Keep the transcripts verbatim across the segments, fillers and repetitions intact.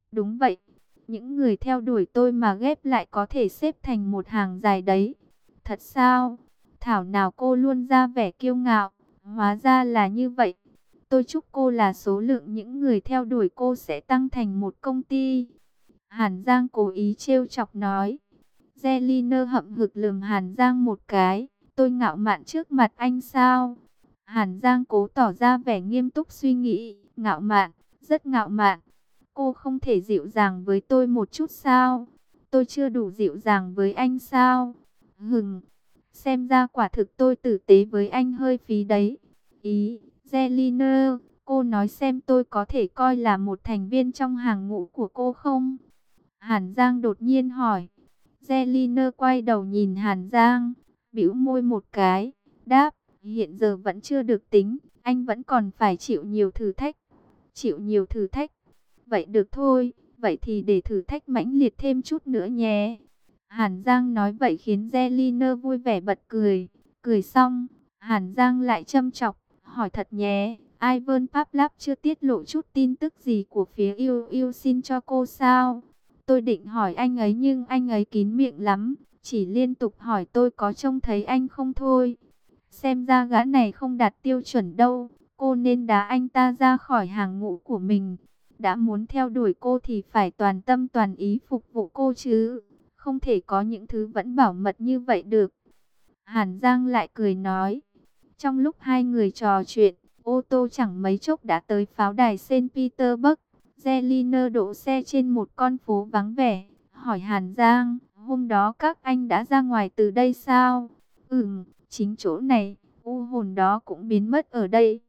Đúng vậy, những người theo đuổi tôi mà ghép lại có thể xếp thành một hàng dài đấy. Thật sao? Thảo nào cô luôn ra vẻ kiêu ngạo, hóa ra là như vậy. Tôi chúc cô là số lượng những người theo đuổi cô sẽ tăng thành một công ty. Hàn Giang cố ý trêu chọc nói. Zeliner hậm hực lườm Hàn Giang một cái. Tôi ngạo mạn trước mặt anh sao? Hàn Giang cố tỏ ra vẻ nghiêm túc suy nghĩ. Ngạo mạn, rất ngạo mạn. Cô không thể dịu dàng với tôi một chút sao? Tôi chưa đủ dịu dàng với anh sao? Hừng, xem ra quả thực tôi tử tế với anh hơi phí đấy. Ý, Zeliner, cô nói xem tôi có thể coi là một thành viên trong hàng ngũ của cô không? Hàn Giang đột nhiên hỏi. Zeliner quay đầu nhìn Hàn Giang, bĩu môi một cái, đáp, hiện giờ vẫn chưa được tính, anh vẫn còn phải chịu nhiều thử thách. Chịu nhiều thử thách. Vậy được thôi, vậy thì để thử thách mãnh liệt thêm chút nữa nhé. Hàn Giang nói vậy khiến Zeliner vui vẻ bật cười. Cười xong, Hàn Giang lại châm chọc, hỏi thật nhé, Ivan Pavlov chưa tiết lộ chút tin tức gì của phía yêu yêu xin cho cô sao? Tôi định hỏi anh ấy nhưng anh ấy kín miệng lắm, chỉ liên tục hỏi tôi có trông thấy anh không thôi. Xem ra gã này không đạt tiêu chuẩn đâu, cô nên đá anh ta ra khỏi hàng ngũ của mình. Đã muốn theo đuổi cô thì phải toàn tâm toàn ý phục vụ cô chứ, không thể có những thứ vẫn bảo mật như vậy được. Hàn Giang lại cười nói. Trong lúc hai người trò chuyện, ô tô chẳng mấy chốc đã tới pháo đài Saint Petersburg. Zeliner đỗ xe trên một con phố vắng vẻ, hỏi Hàn Giang, hôm đó các anh đã ra ngoài từ đây sao? Ừm, chính chỗ này, u hồn đó cũng biến mất ở đây.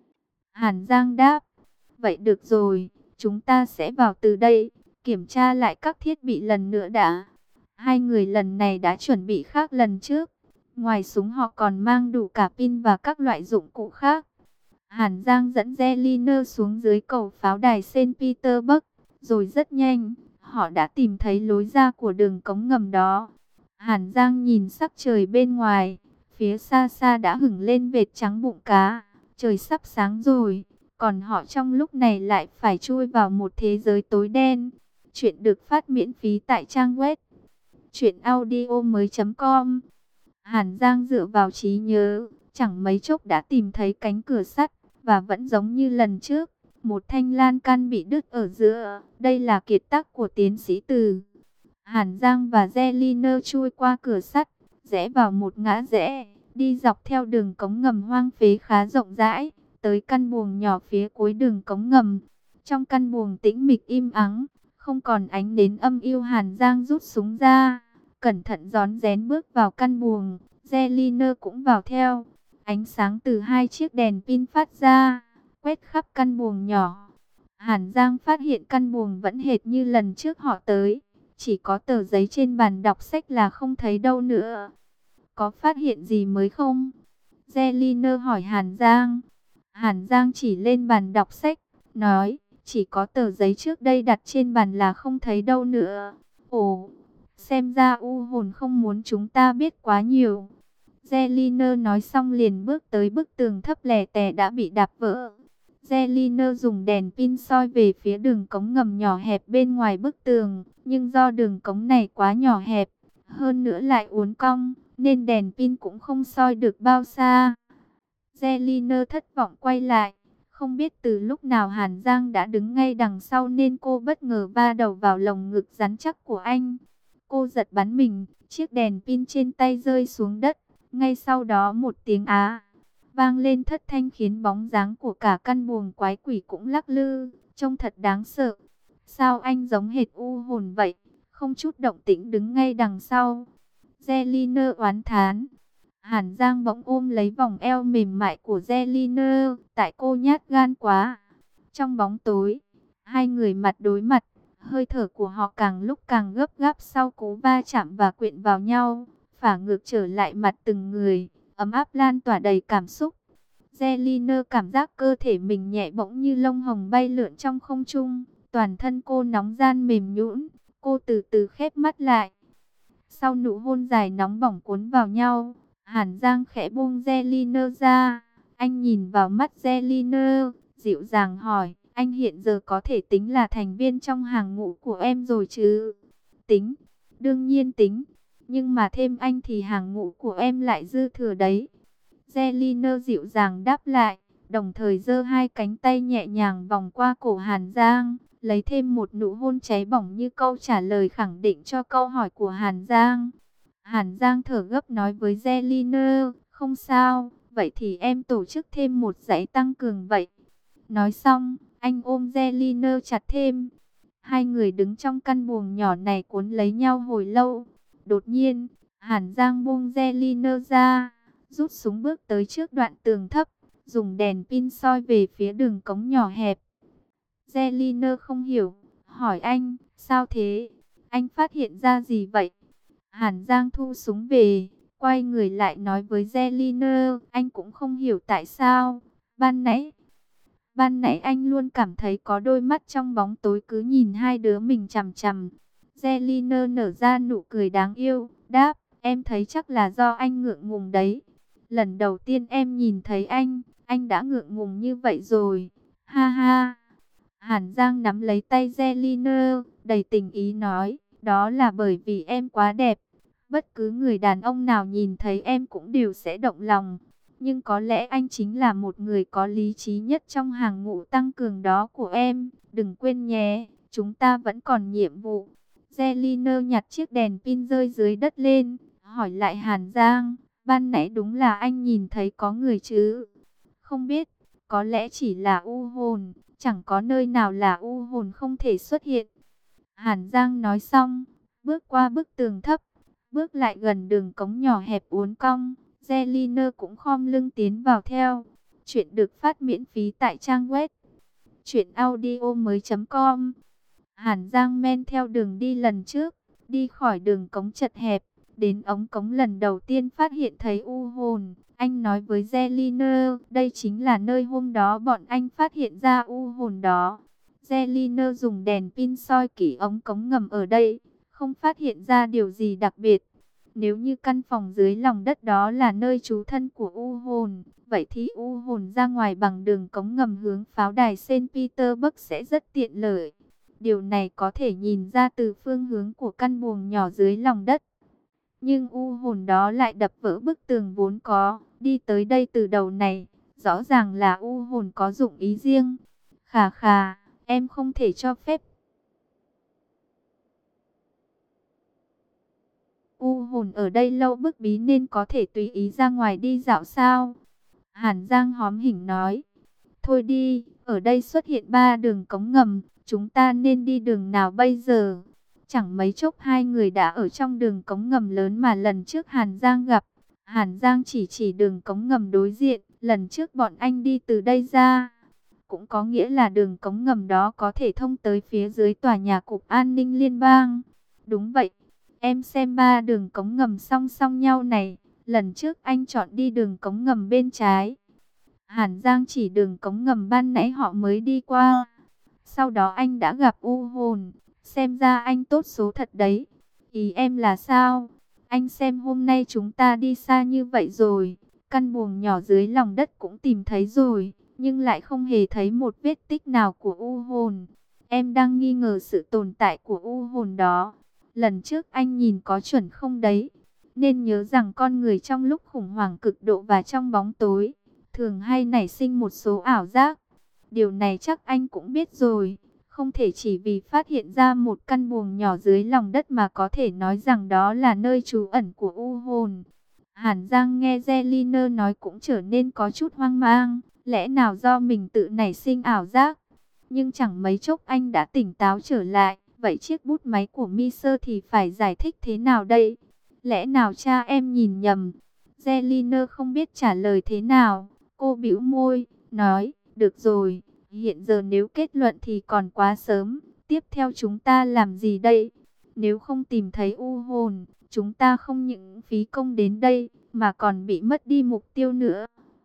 Hàn Giang đáp, vậy được rồi, chúng ta sẽ vào từ đây, kiểm tra lại các thiết bị lần nữa đã. Hai người lần này đã chuẩn bị khác lần trước. Ngoài súng họ còn mang đủ cả pin và các loại dụng cụ khác. Hàn Giang dẫn Zeliner xuống dưới cầu pháo đài Saint Petersburg. Rồi rất nhanh, họ đã tìm thấy lối ra của đường cống ngầm đó. Hàn Giang nhìn sắc trời bên ngoài. Phía xa xa đã hửng lên vệt trắng bụng cá. Trời sắp sáng rồi. Còn họ trong lúc này lại phải chui vào một thế giới tối đen. Chuyện được phát miễn phí tại trang web truyện audio mới chấm com. Hàn Giang dựa vào trí nhớ, chẳng mấy chốc đã tìm thấy cánh cửa sắt, và vẫn giống như lần trước, một thanh lan can bị đứt ở giữa. Đây là kiệt tác của tiến sĩ Từ. Hàn Giang và Zeliner chui qua cửa sắt, rẽ vào một ngã rẽ, đi dọc theo đường cống ngầm hoang phế khá rộng rãi, tới căn buồng nhỏ phía cuối đường cống ngầm. Trong căn buồng tĩnh mịch im ắng, không còn ánh nến âm u. Hàn Giang rút súng ra, cẩn thận rón rén bước vào căn buồng. Zeliner cũng vào theo. Ánh sáng từ hai chiếc đèn pin phát ra, quét khắp căn buồng nhỏ. Hàn Giang phát hiện căn buồng vẫn hệt như lần trước họ tới, chỉ có tờ giấy trên bàn đọc sách là không thấy đâu nữa. Có phát hiện gì mới không? Zeliner hỏi Hàn Giang. Hàn Giang chỉ lên bàn đọc sách, nói, chỉ có tờ giấy trước đây đặt trên bàn là không thấy đâu nữa. Ồ, xem ra u hồn không muốn chúng ta biết quá nhiều. Zeliner nói xong liền bước tới bức tường thấp lè tè đã bị đạp vỡ. Zeliner dùng đèn pin soi về phía đường cống ngầm nhỏ hẹp bên ngoài bức tường, nhưng do đường cống này quá nhỏ hẹp, hơn nữa lại uốn cong, nên đèn pin cũng không soi được bao xa. Zeliner thất vọng quay lại, không biết từ lúc nào Hàn Giang đã đứng ngay đằng sau nên cô bất ngờ va đầu vào lồng ngực rắn chắc của anh. Cô giật bắn mình, chiếc đèn pin trên tay rơi xuống đất. Ngay sau đó một tiếng á vang lên thất thanh khiến bóng dáng của cả căn buồng quái quỷ cũng lắc lư, trông thật đáng sợ. Sao anh giống hệt u hồn vậy, không chút động tĩnh đứng ngay đằng sau? Zeliner oán thán. Hàn Giang bỗng ôm lấy vòng eo mềm mại của Zeliner, tại cô nhát gan quá. Trong bóng tối, hai người mặt đối mặt, hơi thở của họ càng lúc càng gấp gáp sau cú va chạm và quyện vào nhau, phả ngược trở lại mặt từng người, ấm áp lan tỏa đầy cảm xúc. Zeliner cảm giác cơ thể mình nhẹ bỗng như lông hồng bay lượn trong không trung, toàn thân cô nóng ran mềm nhũn, cô từ từ khép mắt lại. Sau nụ hôn dài nóng bỏng cuốn vào nhau, Hàn Giang khẽ buông Zeliner ra, anh nhìn vào mắt Zeliner, dịu dàng hỏi, Anh hiện giờ có thể tính là thành viên trong hàng ngũ của em rồi chứ? Tính, đương nhiên tính. Nhưng mà thêm anh thì hàng ngũ của em lại dư thừa đấy. Zelina dịu dàng đáp lại, đồng thời giơ hai cánh tay nhẹ nhàng vòng qua cổ Hàn Giang, lấy thêm một nụ hôn cháy bỏng như câu trả lời khẳng định cho câu hỏi của Hàn Giang. Hàn Giang thở gấp nói với Zelina, không sao, vậy thì em tổ chức thêm một dãy tăng cường vậy. Nói xong, anh ôm Zelina chặt thêm. Hai người đứng trong căn buồng nhỏ này cuốn lấy nhau hồi lâu. Đột nhiên, Hàn Giang buông Zelina ra, rút súng bước tới trước đoạn tường thấp, dùng đèn pin soi về phía đường cống nhỏ hẹp. Zelina không hiểu, hỏi anh, sao thế? Anh phát hiện ra gì vậy? Hàn Giang thu súng về, quay người lại nói với Zelina, anh cũng không hiểu tại sao. Ban nãy, ban nãy anh luôn cảm thấy có đôi mắt trong bóng tối cứ nhìn hai đứa mình chằm chằm. Zelina nở ra nụ cười đáng yêu, đáp, em thấy chắc là do anh ngượng ngùng đấy. Lần đầu tiên em nhìn thấy anh, anh đã ngượng ngùng như vậy rồi. Ha ha. Hàn Giang nắm lấy tay Zelina, đầy tình ý nói, đó là bởi vì em quá đẹp. Bất cứ người đàn ông nào nhìn thấy em cũng đều sẽ động lòng. Nhưng có lẽ anh chính là một người có lý trí nhất trong hàng ngũ tăng cường đó của em. Đừng quên nhé, chúng ta vẫn còn nhiệm vụ. Zelina nhặt chiếc đèn pin rơi dưới đất lên, hỏi lại Hàn Giang, ban nãy đúng là anh nhìn thấy có người chứ? Không biết, có lẽ chỉ là u hồn, chẳng có nơi nào là u hồn không thể xuất hiện. Hàn Giang nói xong, bước qua bức tường thấp, bước lại gần đường cống nhỏ hẹp uốn cong. Zelina cũng khom lưng tiến vào theo. Chuyện được phát miễn phí tại trang web truyện audio mới chấm com. Hàn Giang men theo đường đi lần trước, đi khỏi đường cống chật hẹp, đến ống cống lần đầu tiên phát hiện thấy u hồn. Anh nói với Zelina, đây chính là nơi hôm đó bọn anh phát hiện ra u hồn đó. Zelina dùng đèn pin soi kỹ ống cống ngầm ở đây, không phát hiện ra điều gì đặc biệt. Nếu như căn phòng dưới lòng đất đó là nơi trú thân của u hồn, vậy thì u hồn ra ngoài bằng đường cống ngầm hướng pháo đài Saint Petersburg sẽ rất tiện lợi. Điều này có thể nhìn ra từ phương hướng của căn buồng nhỏ dưới lòng đất. Nhưng u hồn đó lại đập vỡ bức tường vốn có, đi tới đây từ đầu này, rõ ràng là u hồn có dụng ý riêng. Khà khà, em không thể cho phép u hồn ở đây lâu bức bí nên có thể tùy ý ra ngoài đi dạo sao? Hàn Giang hóm hỉnh nói, thôi đi, ở đây xuất hiện ba đường cống ngầm, chúng ta nên đi đường nào bây giờ? Chẳng mấy chốc hai người đã ở trong đường cống ngầm lớn mà lần trước Hàn Giang gặp. Hàn Giang chỉ chỉ đường cống ngầm đối diện, lần trước bọn anh đi từ đây ra. Cũng có nghĩa là đường cống ngầm đó có thể thông tới phía dưới tòa nhà Cục An ninh Liên bang. Đúng vậy, em xem ba đường cống ngầm song song nhau này, lần trước anh chọn đi đường cống ngầm bên trái. Hàn Giang chỉ đường cống ngầm ban nãy họ mới đi qua. Sau đó anh đã gặp u hồn. Xem ra anh tốt số thật đấy. Ý em là sao? Anh xem hôm nay chúng ta đi xa như vậy rồi. Căn buồng nhỏ dưới lòng đất cũng tìm thấy rồi. Nhưng lại không hề thấy một vết tích nào của u hồn. Em đang nghi ngờ sự tồn tại của u hồn đó. Lần trước anh nhìn có chuẩn không đấy? Nên nhớ rằng con người trong lúc khủng hoảng cực độ và trong bóng tối, thường hay nảy sinh một số ảo giác. Điều này chắc anh cũng biết rồi. Không thể chỉ vì phát hiện ra một căn buồng nhỏ dưới lòng đất mà có thể nói rằng đó là nơi trú ẩn của u hồn. Hàn Giang nghe Zelina nói cũng trở nên có chút hoang mang. Lẽ nào do mình tự nảy sinh ảo giác? Nhưng chẳng mấy chốc anh đã tỉnh táo trở lại. Vậy chiếc bút máy của Miser thì phải giải thích thế nào đây? Lẽ nào cha em nhìn nhầm? Zelina không biết trả lời thế nào. Cô bĩu môi, nói, được rồi. Hiện giờ nếu kết luận thì còn quá sớm. Tiếp theo chúng ta làm gì đây? Nếu không tìm thấy u hồn, chúng ta không những phí công đến đây, mà còn bị mất đi mục tiêu nữa.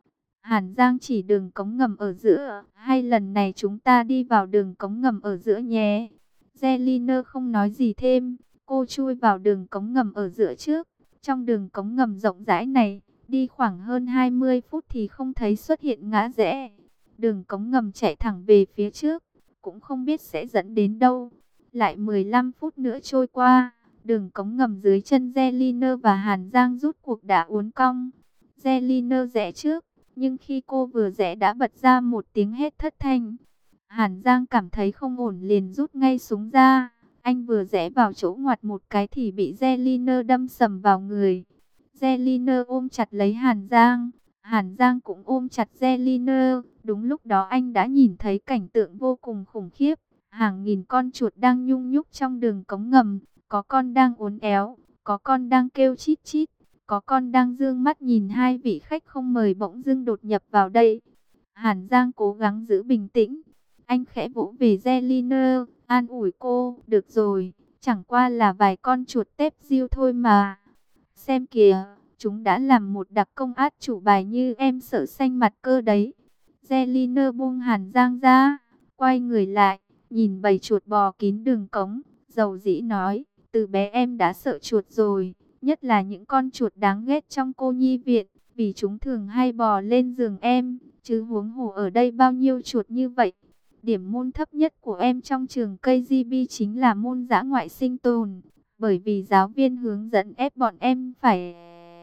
Hàn Giang chỉ đường cống ngầm ở giữa, hay lần này chúng ta đi vào đường cống ngầm ở giữa nhé. Zelina không nói gì thêm, cô chui vào đường cống ngầm ở giữa trước. Trong đường cống ngầm rộng rãi này, đi khoảng hơn hai mươi phút thì không thấy xuất hiện ngã rẽ. Đường cống ngầm chạy thẳng về phía trước, cũng không biết sẽ dẫn đến đâu. Lại mười lăm phút nữa trôi qua, đường cống ngầm dưới chân Zeliner và Hàn Giang rút cuộc đã uốn cong. Zeliner rẽ trước, nhưng khi cô vừa rẽ đã bật ra một tiếng hét thất thanh. Hàn Giang cảm thấy không ổn liền rút ngay súng ra. Anh vừa rẽ vào chỗ ngoặt một cái thì bị Zeliner đâm sầm vào người. Zeliner ôm chặt lấy Hàn Giang. Hàn Giang cũng ôm chặt Zeliner. Đúng lúc đó anh đã nhìn thấy cảnh tượng vô cùng khủng khiếp. Hàng nghìn con chuột đang nhung nhúc trong đường cống ngầm. Có con đang uốn éo, có con đang kêu chít chít, có con đang dương mắt nhìn hai vị khách không mời bỗng dưng đột nhập vào đây. Hàn Giang cố gắng giữ bình tĩnh. Anh khẽ vỗ về Zeliner, an ủi cô, được rồi, chẳng qua là vài con chuột tép diêu thôi mà. Xem kìa, chúng đã làm một đặc công át chủ bài như em sợ xanh mặt cơ đấy. Zeliner buông Hàn Giang ra, quay người lại, nhìn bầy chuột bò kín đường cống, dầu dĩ nói, từ bé em đã sợ chuột rồi, nhất là những con chuột đáng ghét trong cô nhi viện, vì chúng thường hay bò lên giường em, chứ huống hồ ở đây bao nhiêu chuột như vậy. Điểm môn thấp nhất của em trong trường ca giê bê chính là môn dã ngoại sinh tồn, bởi vì giáo viên hướng dẫn ép bọn em phải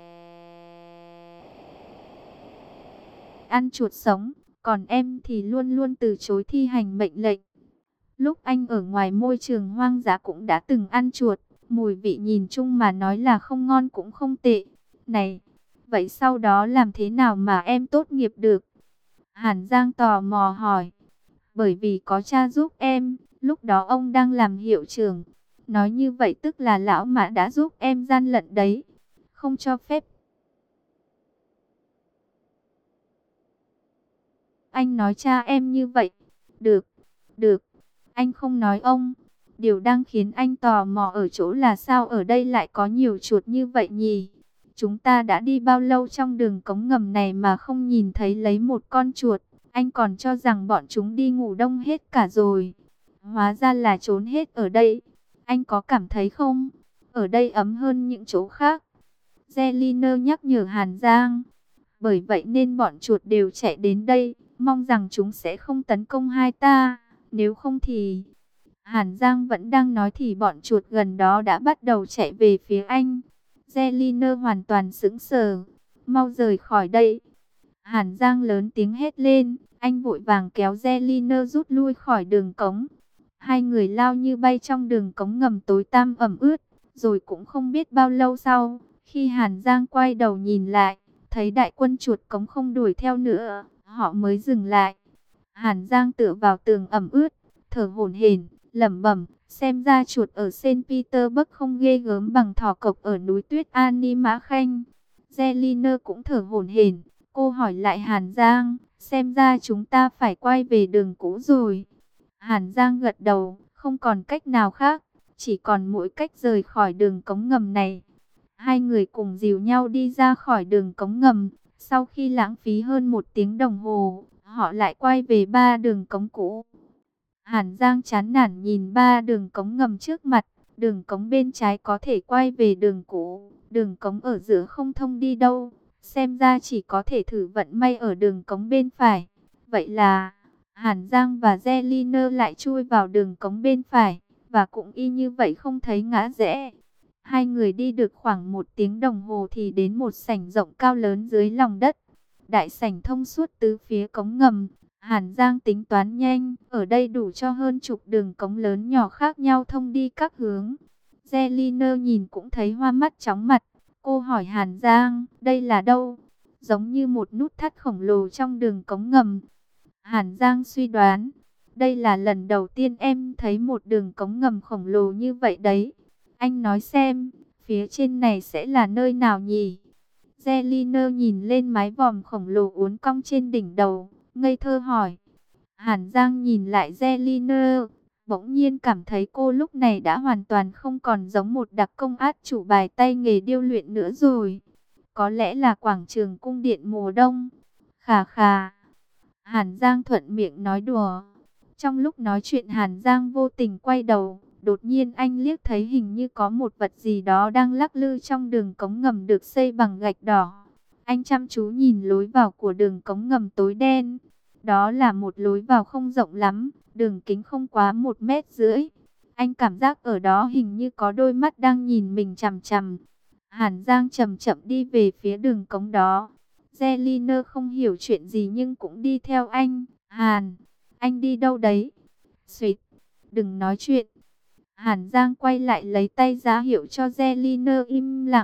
ăn chuột sống, còn em thì luôn luôn từ chối thi hành mệnh lệnh. Lúc anh ở ngoài môi trường hoang dã cũng đã từng ăn chuột, mùi vị nhìn chung mà nói là không ngon cũng không tệ. Này, vậy sau đó làm thế nào mà em tốt nghiệp được? Hàn Giang tò mò hỏi. Bởi vì có cha giúp em, lúc đó ông đang làm hiệu trưởng. Nói như vậy tức là lão Mã đã giúp em gian lận đấy, không cho phép. Anh nói cha em như vậy. Được, được, anh không nói ông. Điều đang khiến anh tò mò ở chỗ là sao ở đây lại có nhiều chuột như vậy nhỉ? Chúng ta đã đi bao lâu trong đường cống ngầm này mà không nhìn thấy lấy một con chuột? Anh còn cho rằng bọn chúng đi ngủ đông hết cả rồi. Hóa ra là trốn hết ở đây. Anh có cảm thấy không? Ở đây ấm hơn những chỗ khác. Zeliner nhắc nhở Hàn Giang. Bởi vậy nên bọn chuột đều chạy đến đây, mong rằng chúng sẽ không tấn công hai ta. Nếu không thì... Hàn Giang vẫn đang nói thì bọn chuột gần đó đã bắt đầu chạy về phía anh. Zeliner hoàn toàn sững sờ. Mau rời khỏi đây. Hàn Giang lớn tiếng hét lên. Anh vội vàng kéo Zeliner rút lui khỏi đường cống. Hai người lao như bay trong đường cống ngầm tối tăm ẩm ướt. Rồi cũng không biết bao lâu sau, khi Hàn Giang quay đầu nhìn lại, thấy đại quân chuột cống không đuổi theo nữa, họ mới dừng lại. Hàn Giang tựa vào tường ẩm ướt, thở hổn hển, lẩm bẩm, xem ra chuột ở Saint Petersburg không ghê gớm bằng thỏ cộc ở núi tuyết Ani Mã Khanh. Zeliner cũng thở hổn hển, cô hỏi lại Hàn Giang, xem ra chúng ta phải quay về đường cũ rồi. Hàn Giang gật đầu, không còn cách nào khác, chỉ còn mỗi cách rời khỏi đường cống ngầm này. Hai người cùng dìu nhau đi ra khỏi đường cống ngầm. Sau khi lãng phí hơn một tiếng đồng hồ, họ lại quay về ba đường cống cũ. Hàn Giang chán nản nhìn ba đường cống ngầm trước mặt. Đường cống bên trái có thể quay về đường cũ, đường cống ở giữa không thông đi đâu. Xem ra chỉ có thể thử vận may ở đường cống bên phải. Vậy là Hàn Giang và Zeliner lại chui vào đường cống bên phải, và cũng y như vậy không thấy ngã rẽ. Hai người đi được khoảng một tiếng đồng hồ thì đến một sảnh rộng cao lớn dưới lòng đất. Đại sảnh thông suốt tứ phía cống ngầm. Hàn Giang tính toán nhanh, ở đây đủ cho hơn chục đường cống lớn nhỏ khác nhau thông đi các hướng. Zeliner nhìn cũng thấy hoa mắt chóng mặt. Cô hỏi Hàn Giang, đây là đâu? Giống như một nút thắt khổng lồ trong đường cống ngầm. Hàn Giang suy đoán, đây là lần đầu tiên em thấy một đường cống ngầm khổng lồ như vậy đấy. Anh nói xem, phía trên này sẽ là nơi nào nhỉ? Zeliner nhìn lên mái vòm khổng lồ uốn cong trên đỉnh đầu, ngây thơ hỏi. Hàn Giang nhìn lại Zeliner, bỗng nhiên cảm thấy cô lúc này đã hoàn toàn không còn giống một đặc công át chủ bài tay nghề điêu luyện nữa rồi. Có lẽ là quảng trường cung điện mùa đông. Khà khà. Hàn Giang thuận miệng nói đùa. Trong lúc nói chuyện Hàn Giang vô tình quay đầu. Đột nhiên anh liếc thấy hình như có một vật gì đó đang lắc lư trong đường cống ngầm được xây bằng gạch đỏ. Anh chăm chú nhìn lối vào của đường cống ngầm tối đen. Đó là một lối vào không rộng lắm, đường kính không quá một mét rưỡi. Anh cảm giác ở đó hình như có đôi mắt đang nhìn mình chằm chằm. Hàn Giang chậm chậm đi về phía đường cống đó. Zeliner không hiểu chuyện gì nhưng cũng đi theo anh. Hàn, anh đi đâu đấy? Xuyệt, đừng nói chuyện. Hàn Giang quay lại lấy tay ra hiệu cho Zeliner im lặng.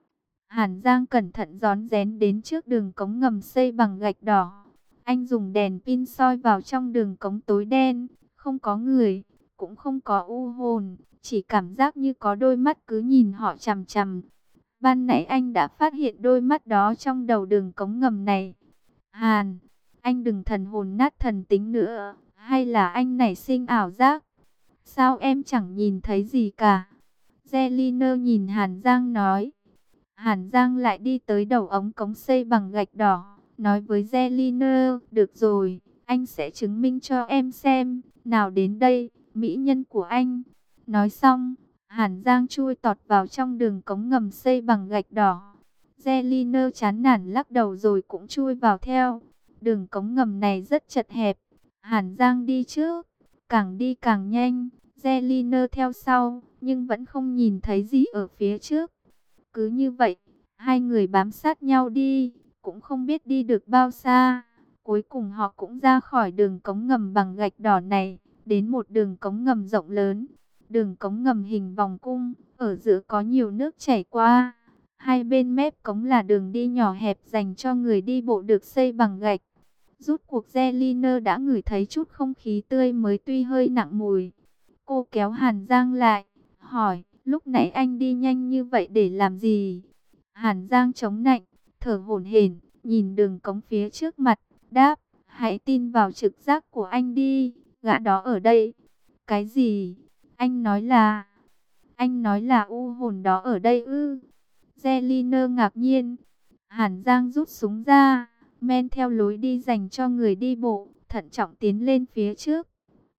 Hàn Giang cẩn thận rón rén đến trước đường cống ngầm xây bằng gạch đỏ. Anh dùng đèn pin soi vào trong đường cống tối đen, không có người, cũng không có u hồn, chỉ cảm giác như có đôi mắt cứ nhìn họ chằm chằm. Ban nãy anh đã phát hiện đôi mắt đó trong đầu đường cống ngầm này. Hàn, anh đừng thần hồn nát thần tính nữa, hay là anh nảy sinh ảo giác? Sao em chẳng nhìn thấy gì cả? Zeliner nhìn Hàn Giang nói. Hàn Giang lại đi tới đầu ống cống xây bằng gạch đỏ, nói với Zeliner, được rồi, anh sẽ chứng minh cho em xem, nào đến đây, mỹ nhân của anh. Nói xong, Hàn Giang chui tọt vào trong đường cống ngầm xây bằng gạch đỏ. Zeliner chán nản lắc đầu rồi cũng chui vào theo. Đường cống ngầm này rất chật hẹp, Hàn Giang đi trước, càng đi càng nhanh, Zeliner theo sau, nhưng vẫn không nhìn thấy gì ở phía trước. Cứ như vậy, hai người bám sát nhau đi, cũng không biết đi được bao xa. Cuối cùng họ cũng ra khỏi đường cống ngầm bằng gạch đỏ này, đến một đường cống ngầm rộng lớn. Đường cống ngầm hình vòng cung, ở giữa có nhiều nước chảy qua. Hai bên mép cống là đường đi nhỏ hẹp dành cho người đi bộ được xây bằng gạch. Rút cuộc Zeliner đã ngửi thấy chút không khí tươi mới tuy hơi nặng mùi. Cô kéo Hàn Giang lại, hỏi, lúc nãy anh đi nhanh như vậy để làm gì? Hàn Giang chống nạnh, thở hổn hển, nhìn đường cống phía trước mặt, đáp, hãy tin vào trực giác của anh đi, gã đó ở đây. Cái gì? Anh nói là... Anh nói là u hồn đó ở đây ư? Zeliner ngạc nhiên. Hàn Giang rút súng ra, men theo lối đi dành cho người đi bộ, thận trọng tiến lên phía trước.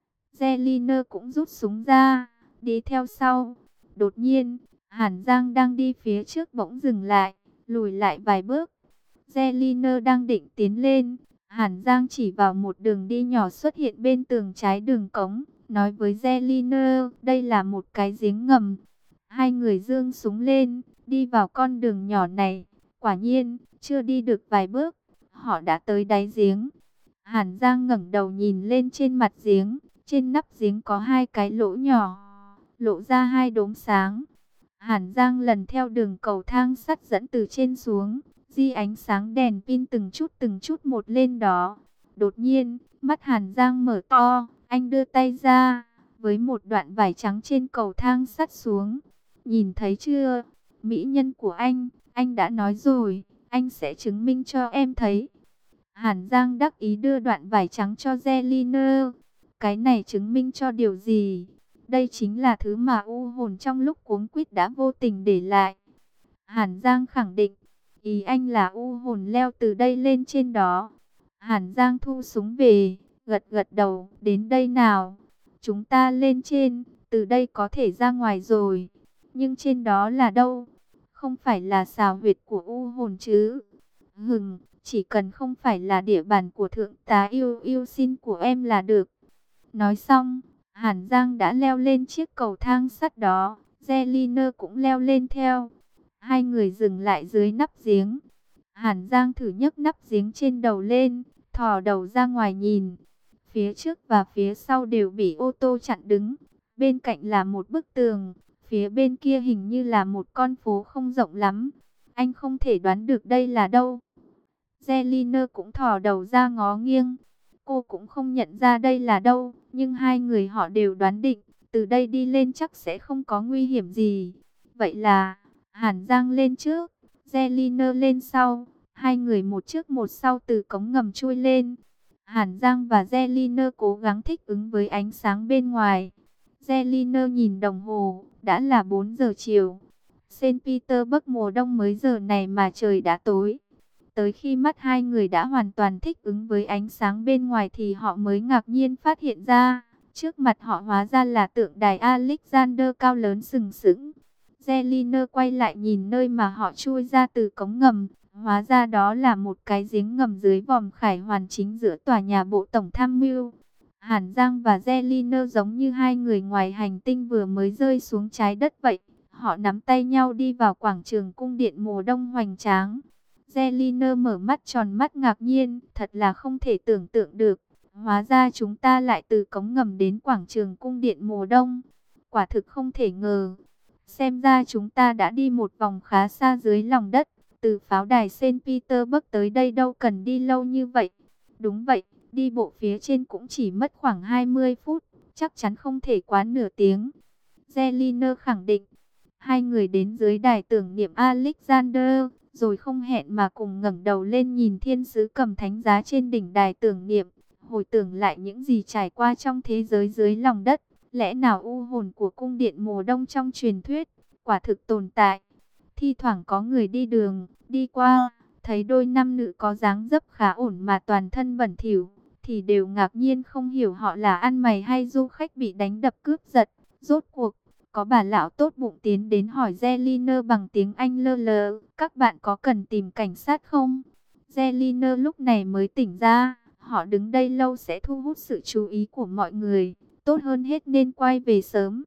Zeliner cũng rút súng ra, đi theo sau. Đột nhiên, Hàn Giang đang đi phía trước bỗng dừng lại, lùi lại vài bước. Zeliner đang định tiến lên, Hàn Giang chỉ vào một đường đi nhỏ xuất hiện bên tường trái đường cống, nói với Zeliner, đây là một cái giếng ngầm. Hai người giương súng lên, đi vào con đường nhỏ này. Quả nhiên, chưa đi được vài bước, họ đã tới đáy giếng. Hàn Giang ngẩng đầu nhìn lên trên mặt giếng, trên nắp giếng có hai cái lỗ nhỏ, lộ ra hai đốm sáng. Hàn Giang lần theo đường cầu thang sắt dẫn từ trên xuống, di ánh sáng đèn pin từng chút từng chút một lên đó. Đột nhiên, mắt Hàn Giang mở to, anh đưa tay ra, với một đoạn vải trắng trên cầu thang sắt xuống. Nhìn thấy chưa, mỹ nhân của anh, anh đã nói rồi, anh sẽ chứng minh cho em thấy. Hàn Giang đắc ý đưa đoạn vải trắng cho Zeliner. Cái này chứng minh cho điều gì? Đây chính là thứ mà u hồn trong lúc cuống quýt đã vô tình để lại. Hàn Giang khẳng định, ý anh là u hồn leo từ đây lên trên đó. Hàn Giang thu súng về, gật gật đầu, đến đây nào. Chúng ta lên trên, từ đây có thể ra ngoài rồi. Nhưng trên đó là đâu? Không phải là xào huyệt của u hồn chứ? Hừng, chỉ cần không phải là địa bàn của thượng tá yêu yêu xin của em là được. Nói xong, Hàn Giang đã leo lên chiếc cầu thang sắt đó, Zeliner cũng leo lên theo. Hai người dừng lại dưới nắp giếng. Hàn Giang thử nhấc nắp giếng trên đầu lên, thò đầu ra ngoài nhìn. Phía trước và phía sau đều bị ô tô chặn đứng. Bên cạnh là một bức tường, phía bên kia hình như là một con phố không rộng lắm. Anh không thể đoán được đây là đâu. Zeliner cũng thò đầu ra ngó nghiêng. Cô cũng không nhận ra đây là đâu, nhưng hai người họ đều đoán định, từ đây đi lên chắc sẽ không có nguy hiểm gì. Vậy là, Hàn Giang lên trước, Zeliner lên sau, hai người một trước một sau từ cống ngầm chui lên. Hàn Giang và Zeliner cố gắng thích ứng với ánh sáng bên ngoài. Zeliner nhìn đồng hồ, đã là bốn giờ chiều. Saint Petersburg mùa đông mới giờ này mà trời đã tối. Tới khi mắt hai người đã hoàn toàn thích ứng với ánh sáng bên ngoài thì họ mới ngạc nhiên phát hiện ra, trước mặt họ hóa ra là tượng đài Alexander cao lớn sừng sững. Zeliner quay lại nhìn nơi mà họ chui ra từ cống ngầm, Hóa ra đó là một cái giếng ngầm dưới vòm khải hoàn chính giữa tòa nhà bộ tổng tham mưu. Hàn Giang và Zeliner giống như hai người ngoài hành tinh vừa mới rơi xuống trái đất vậy. Họ nắm tay nhau đi vào quảng trường cung điện mùa đông hoành tráng. Zeliner mở mắt tròn mắt ngạc nhiên, thật là không thể tưởng tượng được. Hóa ra chúng ta lại từ cống ngầm đến quảng trường cung điện mùa đông. Quả thực không thể ngờ. Xem ra chúng ta đã đi một vòng khá xa dưới lòng đất. Từ pháo đài Saint Petersburg tới đây đâu cần đi lâu như vậy. Đúng vậy, đi bộ phía trên cũng chỉ mất khoảng hai mươi phút, chắc chắn không thể quá nửa tiếng. Zeliner khẳng định. Hai người đến dưới đài tưởng niệm Alexander, rồi không hẹn mà cùng ngẩng đầu lên nhìn thiên sứ cầm thánh giá trên đỉnh đài tưởng niệm, hồi tưởng lại những gì trải qua trong thế giới dưới lòng đất. Lẽ nào u hồn của cung điện mùa đông trong truyền thuyết quả thực tồn tại? Thi thoảng có người đi đường, đi qua, thấy đôi nam nữ có dáng dấp khá ổn mà toàn thân bẩn thỉu, thì đều ngạc nhiên không hiểu họ là ăn mày hay du khách bị đánh đập cướp giật. Rốt cuộc, có bà lão tốt bụng tiến đến hỏi Zeliner bằng tiếng Anh lơ lờ, các bạn có cần tìm cảnh sát không? Zeliner lúc này mới tỉnh ra, họ đứng đây lâu sẽ thu hút sự chú ý của mọi người, tốt hơn hết nên quay về sớm.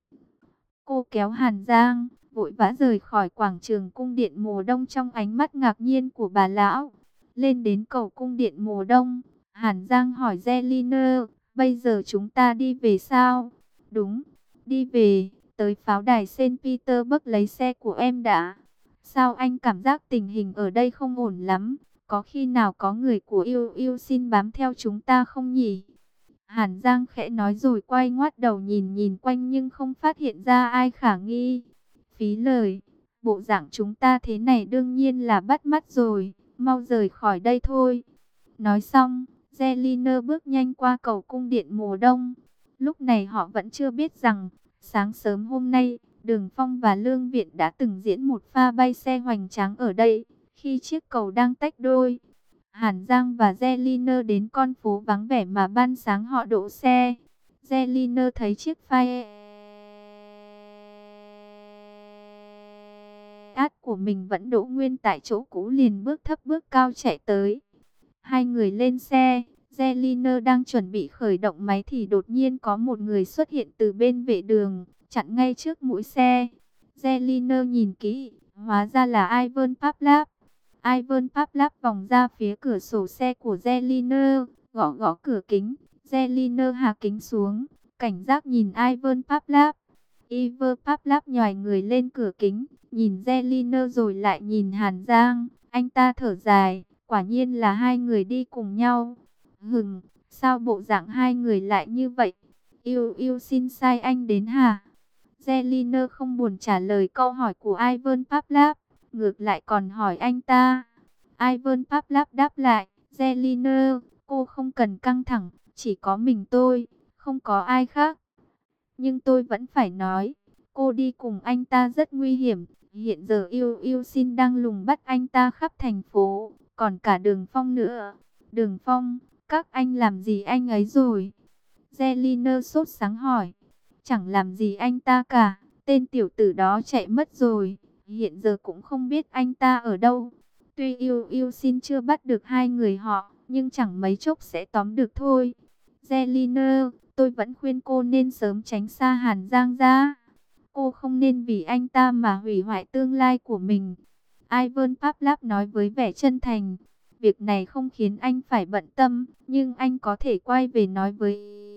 Cô kéo Hàn Giang, vội vã rời khỏi quảng trường cung điện mùa đông trong ánh mắt ngạc nhiên của bà lão. Lên đến cầu cung điện mùa đông, Hàn Giang hỏi Zeliner, bây giờ chúng ta đi về sao? Đúng, đi về, tới pháo đài Saint Petersburg lấy xe của em đã. Sao anh cảm giác tình hình ở đây không ổn lắm? Có khi nào có người của yêu yêu xin bám theo chúng ta không nhỉ? Hàn Giang khẽ nói rồi quay ngoắt đầu nhìn nhìn quanh nhưng không phát hiện ra ai khả nghi. Phí lời, bộ dạng chúng ta thế này đương nhiên là bắt mắt rồi, mau rời khỏi đây thôi. Nói xong, Zeliner bước nhanh qua cầu cung điện mùa đông. Lúc này họ vẫn chưa biết rằng, sáng sớm hôm nay, Đường Phong và Lương Viện đã từng diễn một pha bay xe hoành tráng ở đây, khi chiếc cầu đang tách đôi. Hàn Giang và Zeliner đến con phố vắng vẻ mà ban sáng họ đỗ xe. Zeliner thấy chiếc Fiat của mình vẫn đỗ nguyên tại chỗ cũ liền bước thấp bước cao chạy tới. Hai người lên xe, Zeliner đang chuẩn bị khởi động máy thì đột nhiên có một người xuất hiện từ bên vệ đường, chặn ngay trước mũi xe. Zeliner nhìn kỹ, hóa ra là Ivan Pavlov. Ivan Pavlov vòng ra phía cửa sổ xe của Zeliner, gõ gõ cửa kính. Zeliner hạ kính xuống, cảnh giác nhìn Ivan Pavlov. Ivan Pavlov nhòi người lên cửa kính, nhìn Zeliner rồi lại nhìn Hàn Giang. Anh ta thở dài, quả nhiên là hai người đi cùng nhau. Hừm, sao bộ dạng hai người lại như vậy? Yêu yêu xin sai anh đến hả? Zeliner không buồn trả lời câu hỏi của Ivan Pavlov, ngược lại còn hỏi anh ta. Ivan Pavlov đáp lại, Zeliner, cô không cần căng thẳng, chỉ có mình tôi, không có ai khác. Nhưng tôi vẫn phải nói, cô đi cùng anh ta rất nguy hiểm. Hiện giờ yêu yêu xin đang lùng bắt anh ta khắp thành phố, còn cả Đường Phong nữa. Đường Phong, các anh làm gì anh ấy rồi? Zeliner sốt sáng hỏi. Chẳng làm gì anh ta cả, tên tiểu tử đó chạy mất rồi, hiện giờ cũng không biết anh ta ở đâu. Tuy yêu yêu xin chưa bắt được hai người họ, nhưng chẳng mấy chốc sẽ tóm được thôi. Zeliner, tôi vẫn khuyên cô nên sớm tránh xa Hàn Giang ra. Cô không nên vì anh ta mà hủy hoại tương lai của mình. Ivan Pavlov nói với vẻ chân thành. Việc này không khiến anh phải bận tâm, nhưng anh có thể quay về nói với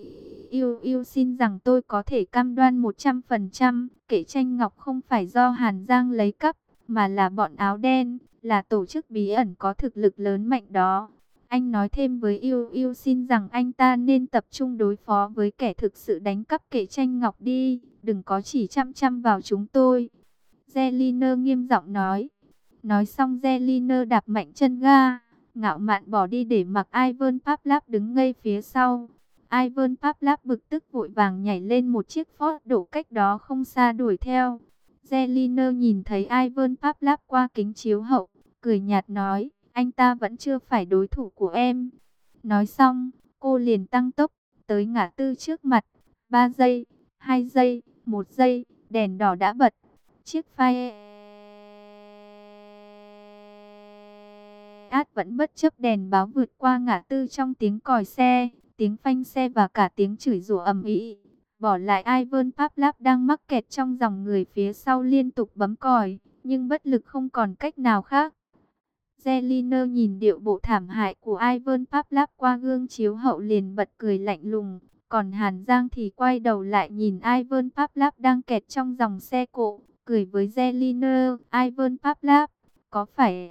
yêu yêu xin rằng tôi có thể cam đoan một trăm phần trăm kệ tranh ngọc không phải do Hàn Giang lấy cắp, mà là bọn áo đen, là tổ chức bí ẩn có thực lực lớn mạnh đó. Anh nói thêm với yêu yêu xin rằng anh ta nên tập trung đối phó với kẻ thực sự đánh cắp kệ tranh ngọc đi, đừng có chỉ chăm chăm vào chúng tôi. Zeliner nghiêm giọng nói. Nói xong Zeliner đạp mạnh chân ga, ngạo mạn bỏ đi để mặc Ivan Pavlov đứng ngây phía sau. Ivan Pavlov bực tức vội vàng nhảy lên một chiếc Ford đổ cách đó không xa đuổi theo. Zeliner nhìn thấy Ivan Pavlov qua kính chiếu hậu, cười nhạt nói, anh ta vẫn chưa phải đối thủ của em. Nói xong, cô liền tăng tốc, tới ngã tư trước mặt. ba giây, hai giây, một giây, đèn đỏ đã bật. Chiếc Fiat át vẫn bất chấp đèn báo vượt qua ngã tư trong tiếng còi xe, tiếng phanh xe và cả tiếng chửi rủa ầm ĩ. Bỏ lại Ivan Pavlov đang mắc kẹt trong dòng người phía sau liên tục bấm còi, nhưng bất lực không còn cách nào khác. Zelina nhìn điệu bộ thảm hại của Ivan Pavlov qua gương chiếu hậu liền bật cười lạnh lùng. Còn Hàn Giang thì quay đầu lại nhìn Ivan Pavlov đang kẹt trong dòng xe cộ, cười với Zelina. Ivan Pavlov, có phải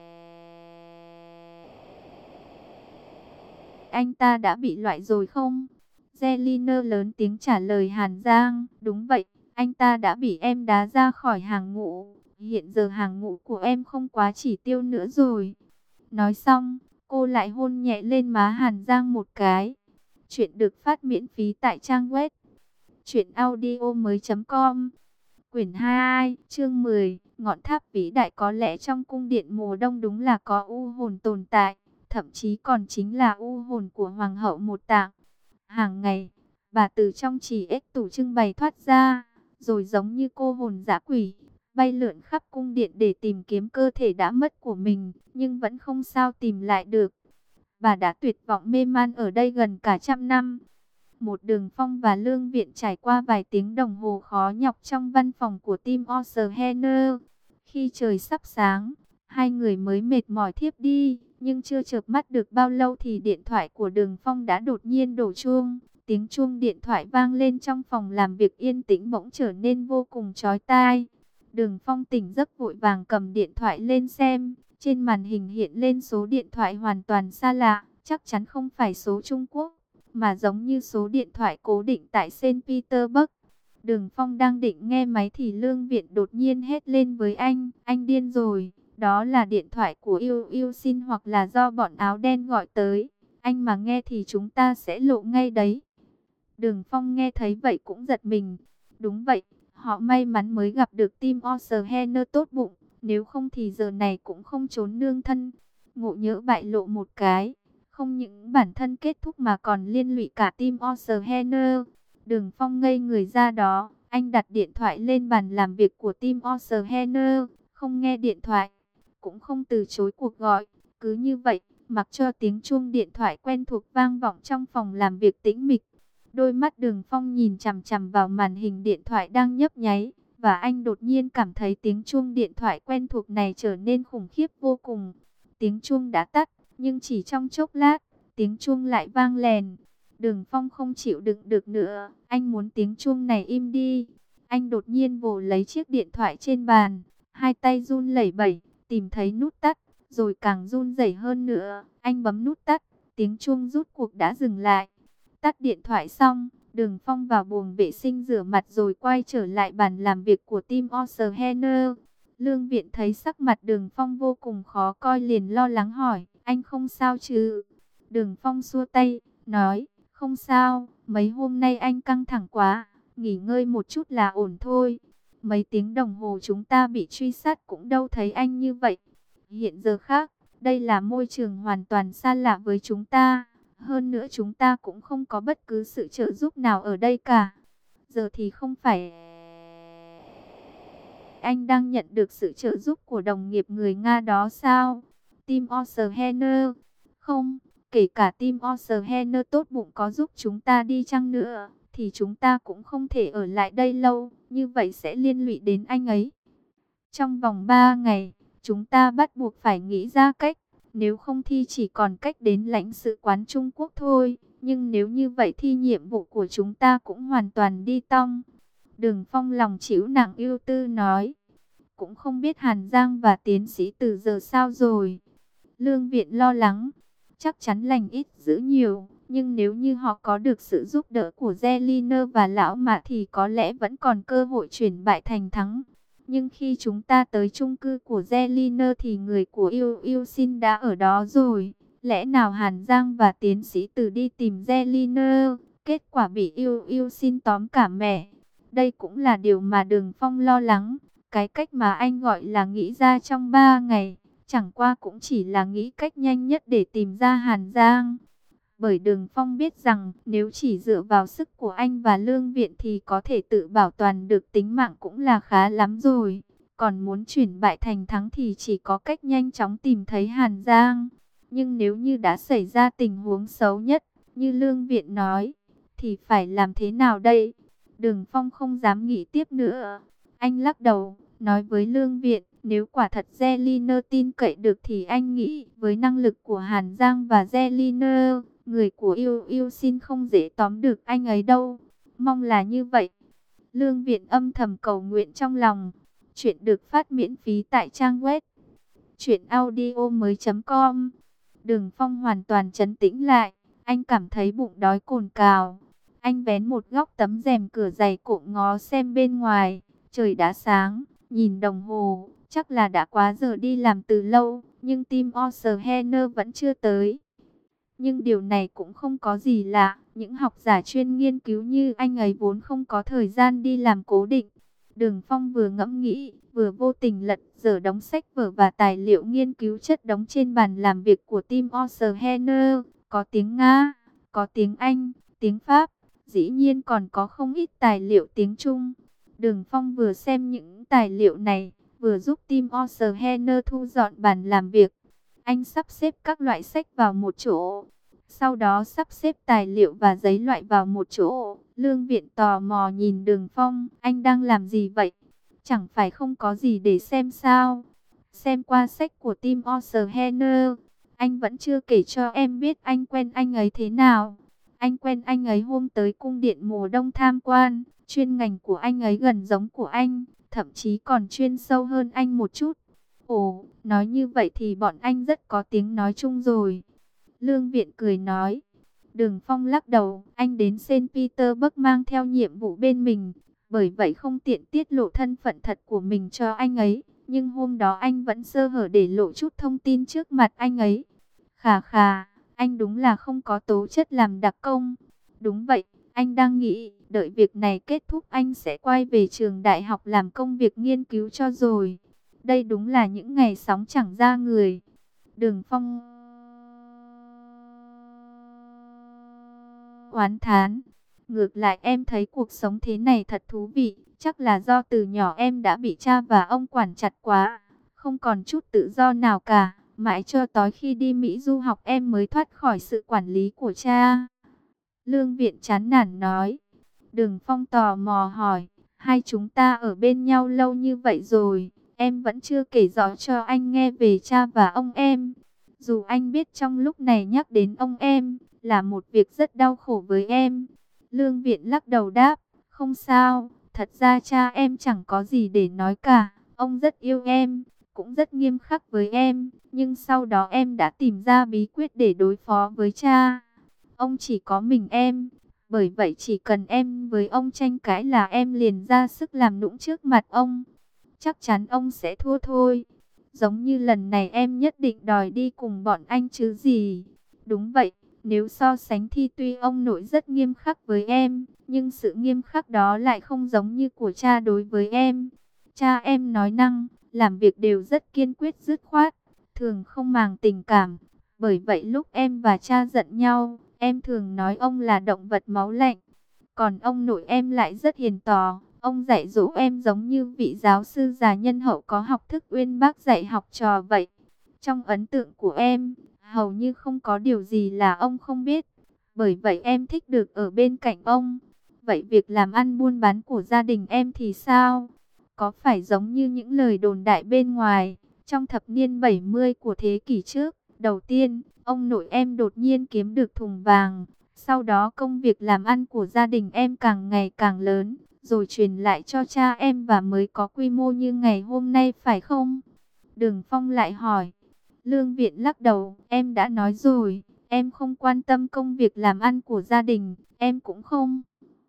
anh ta đã bị loại rồi không? Zelina lớn tiếng trả lời Hàn Giang. Đúng vậy, anh ta đã bị em đá ra khỏi hàng ngũ. Hiện giờ hàng ngũ của em không quá chỉ tiêu nữa rồi. Nói xong, cô lại hôn nhẹ lên má Hàn Giang một cái. Chuyện được phát miễn phí tại trang web truyện audio mới chấm com. Quyển hai, chương mười, ngọn tháp vĩ đại. Có lẽ trong cung điện mùa đông đúng là có u hồn tồn tại, thậm chí còn chính là u hồn của hoàng hậu một tạng. Hàng ngày, bà từ trong chỉ ếch tủ trưng bày thoát ra, rồi giống như cô hồn dã quỷ, bay lượn khắp cung điện để tìm kiếm cơ thể đã mất của mình, nhưng vẫn không sao tìm lại được. Bà đã tuyệt vọng mê man ở đây gần cả trăm năm. Một Đường Phong và Lương Viện trải qua vài tiếng đồng hồ khó nhọc trong văn phòng của Tim Osterhener. Khi trời sắp sáng, hai người mới mệt mỏi thiếp đi, nhưng chưa chợp mắt được bao lâu thì điện thoại của Đường Phong đã đột nhiên đổ chuông. Tiếng chuông điện thoại vang lên trong phòng làm việc yên tĩnh bỗng trở nên vô cùng chói tai. Đường Phong tỉnh giấc vội vàng cầm điện thoại lên xem, trên màn hình hiện lên số điện thoại hoàn toàn xa lạ, chắc chắn không phải số Trung Quốc, mà giống như số điện thoại cố định tại Saint Petersburg. Đường Phong đang định nghe máy thì Lương Viện đột nhiên hét lên với anh, anh điên rồi, đó là điện thoại của Yêu Yêu Xin hoặc là do bọn áo đen gọi tới, anh mà nghe thì chúng ta sẽ lộ ngay đấy. Đường Phong nghe thấy vậy cũng giật mình, đúng vậy, họ may mắn mới gặp được Tim Osterhener tốt bụng, nếu không thì giờ này cũng không trốn nương thân. Ngộ nhỡ bại lộ một cái, không những bản thân kết thúc mà còn liên lụy cả Tim Osterhener. Đường Phong ngây người ra đó, anh đặt điện thoại lên bàn làm việc của Tim Osterhener, không nghe điện thoại, cũng không từ chối cuộc gọi. Cứ như vậy, mặc cho tiếng chuông điện thoại quen thuộc vang vọng trong phòng làm việc tĩnh mịch. Đôi mắt Đường Phong nhìn chằm chằm vào màn hình điện thoại đang nhấp nháy, và anh đột nhiên cảm thấy tiếng chuông điện thoại quen thuộc này trở nên khủng khiếp vô cùng. Tiếng chuông đã tắt, nhưng chỉ trong chốc lát, tiếng chuông lại vang lèn. Đường Phong không chịu đựng được nữa, anh muốn tiếng chuông này im đi. Anh đột nhiên vồ lấy chiếc điện thoại trên bàn, hai tay run lẩy bẩy, tìm thấy nút tắt, rồi càng run rẩy hơn nữa. Anh bấm nút tắt, tiếng chuông rút cuộc đã dừng lại. Tắt điện thoại xong, Đường Phong vào buồng vệ sinh rửa mặt rồi quay trở lại bàn làm việc của Tim Osterhener. Lương Viện thấy sắc mặt Đường Phong vô cùng khó coi liền lo lắng hỏi, anh không sao chứ? Đường Phong xua tay, nói, không sao, mấy hôm nay anh căng thẳng quá, nghỉ ngơi một chút là ổn thôi. Mấy tiếng đồng hồ chúng ta bị truy sát cũng đâu thấy anh như vậy. Hiện giờ khác, đây là môi trường hoàn toàn xa lạ với chúng ta. Hơn nữa chúng ta cũng không có bất cứ sự trợ giúp nào ở đây cả. Giờ thì không phải anh đang nhận được sự trợ giúp của đồng nghiệp người Nga đó sao? Tim Osterhener? Không, kể cả Tim Osterhener tốt bụng có giúp chúng ta đi chăng nữa, thì chúng ta cũng không thể ở lại đây lâu, như vậy sẽ liên lụy đến anh ấy. Trong vòng ba ngày, chúng ta bắt buộc phải nghĩ ra cách. Nếu không thì chỉ còn cách đến lãnh sự quán Trung Quốc thôi. Nhưng nếu như vậy thì nhiệm vụ của chúng ta cũng hoàn toàn đi tong. Đường Phong lòng chịu nặng ưu tư nói. Cũng không biết Hàn Giang và tiến sĩ từ giờ sao rồi. Lương Viện lo lắng. Chắc chắn lành ít dữ nhiều. Nhưng nếu như họ có được sự giúp đỡ của Zelina và Lão Mạ thì có lẽ vẫn còn cơ hội chuyển bại thành thắng. Nhưng khi chúng ta tới chung cư của Zelina thì người của Yêu Yêu Xin đã ở đó rồi. Lẽ nào Hàn Giang và tiến sĩ từ đi tìm Zelina, kết quả bị Yêu Yêu Xin tóm cả mẹ. Đây cũng là điều mà Đường Phong lo lắng. Cái cách mà anh gọi là nghĩ ra trong ba ngày, chẳng qua cũng chỉ là nghĩ cách nhanh nhất để tìm ra Hàn Giang. Bởi Đường Phong biết rằng nếu chỉ dựa vào sức của anh và Lương Viện thì có thể tự bảo toàn được tính mạng cũng là khá lắm rồi. Còn muốn chuyển bại thành thắng thì chỉ có cách nhanh chóng tìm thấy Hàn Giang. Nhưng nếu như đã xảy ra tình huống xấu nhất, như Lương Viện nói, thì phải làm thế nào đây? Đường Phong không dám nghĩ tiếp nữa. Anh lắc đầu, nói với Lương Viện, nếu quả thật Zeliner tin cậy được thì anh nghĩ với năng lực của Hàn Giang và Zeliner, người của yêu yêu xin không dễ tóm được anh ấy đâu. Mong là như vậy. Lương Viện âm thầm cầu nguyện trong lòng. Chuyện được phát miễn phí tại trang web truyện audio mới chấm com. Đường Phong hoàn toàn trấn tĩnh lại. Anh cảm thấy bụng đói cồn cào. Anh vén một góc tấm rèm cửa dày cộm ngó xem bên ngoài. Trời đã sáng. Nhìn đồng hồ, chắc là đã quá giờ đi làm từ lâu. Nhưng Tim Osterhener vẫn chưa tới. Nhưng điều này cũng không có gì lạ. Những học giả chuyên nghiên cứu như anh ấy vốn không có thời gian đi làm cố định. Đường Phong vừa ngẫm nghĩ, vừa vô tình lật dở đống sách vở và tài liệu nghiên cứu chất đống trên bàn làm việc của Tim Osterhener. Có tiếng Nga, có tiếng Anh, tiếng Pháp, dĩ nhiên còn có không ít tài liệu tiếng Trung. Đường Phong vừa xem những tài liệu này, vừa giúp Tim Osterhener thu dọn bàn làm việc. Anh sắp xếp các loại sách vào một chỗ, sau đó sắp xếp tài liệu và giấy loại vào một chỗ. Lương Viện tò mò nhìn Đường Phong, anh đang làm gì vậy? Chẳng phải không có gì để xem sao? Xem qua sách của Tim Osterhener, anh vẫn chưa kể cho em biết anh quen anh ấy thế nào. Anh quen anh ấy hôm tới cung điện mùa đông tham quan, chuyên ngành của anh ấy gần giống của anh, thậm chí còn chuyên sâu hơn anh một chút. Ồ, nói như vậy thì bọn anh rất có tiếng nói chung rồi. Lương Viện cười nói. Đường Phong lắc đầu, anh đến Saint Petersburg mang theo nhiệm vụ bên mình, bởi vậy không tiện tiết lộ thân phận thật của mình cho anh ấy. Nhưng hôm đó anh vẫn sơ hở để lộ chút thông tin trước mặt anh ấy. Khà khà, anh đúng là không có tố chất làm đặc công. Đúng vậy, anh đang nghĩ, đợi việc này kết thúc anh sẽ quay về trường đại học làm công việc nghiên cứu cho rồi. Đây đúng là những ngày sóng chẳng ra người. Đường Phong oán thán. Ngược lại em thấy cuộc sống thế này thật thú vị. Chắc là do từ nhỏ em đã bị cha và ông quản chặt quá. Không còn chút tự do nào cả. Mãi cho tới khi đi Mỹ du học em mới thoát khỏi sự quản lý của cha. Lương Viện chán nản nói. Đường Phong tò mò hỏi. Hai chúng ta ở bên nhau lâu như vậy rồi, em vẫn chưa kể rõ cho anh nghe về cha và ông em. Dù anh biết trong lúc này nhắc đến ông em là một việc rất đau khổ với em. Lương Viện lắc đầu đáp, không sao, thật ra cha em chẳng có gì để nói cả. Ông rất yêu em, cũng rất nghiêm khắc với em, nhưng sau đó em đã tìm ra bí quyết để đối phó với cha. Ông chỉ có mình em, bởi vậy chỉ cần em với ông tranh cãi là em liền ra sức làm nũng trước mặt ông. Chắc chắn ông sẽ thua thôi. Giống như lần này em nhất định đòi đi cùng bọn anh chứ gì. Đúng vậy, nếu so sánh thì tuy ông nội rất nghiêm khắc với em, nhưng sự nghiêm khắc đó lại không giống như của cha đối với em. Cha em nói năng, làm việc đều rất kiên quyết dứt khoát, thường không màng tình cảm. Bởi vậy lúc em và cha giận nhau, em thường nói ông là động vật máu lạnh. Còn ông nội em lại rất hiền tò. Ông dạy dỗ em giống như vị giáo sư già nhân hậu có học thức uyên bác dạy học trò vậy. Trong ấn tượng của em, hầu như không có điều gì là ông không biết. Bởi vậy em thích được ở bên cạnh ông. Vậy việc làm ăn buôn bán của gia đình em thì sao? Có phải giống như những lời đồn đại bên ngoài? Trong thập niên bảy mươi của thế kỷ trước, đầu tiên, ông nội em đột nhiên kiếm được thùng vàng. Sau đó công việc làm ăn của gia đình em càng ngày càng lớn, rồi truyền lại cho cha em và mới có quy mô như ngày hôm nay phải không? Đường Phong lại hỏi. Lương Viện lắc đầu, em đã nói rồi, em không quan tâm công việc làm ăn của gia đình, em cũng không.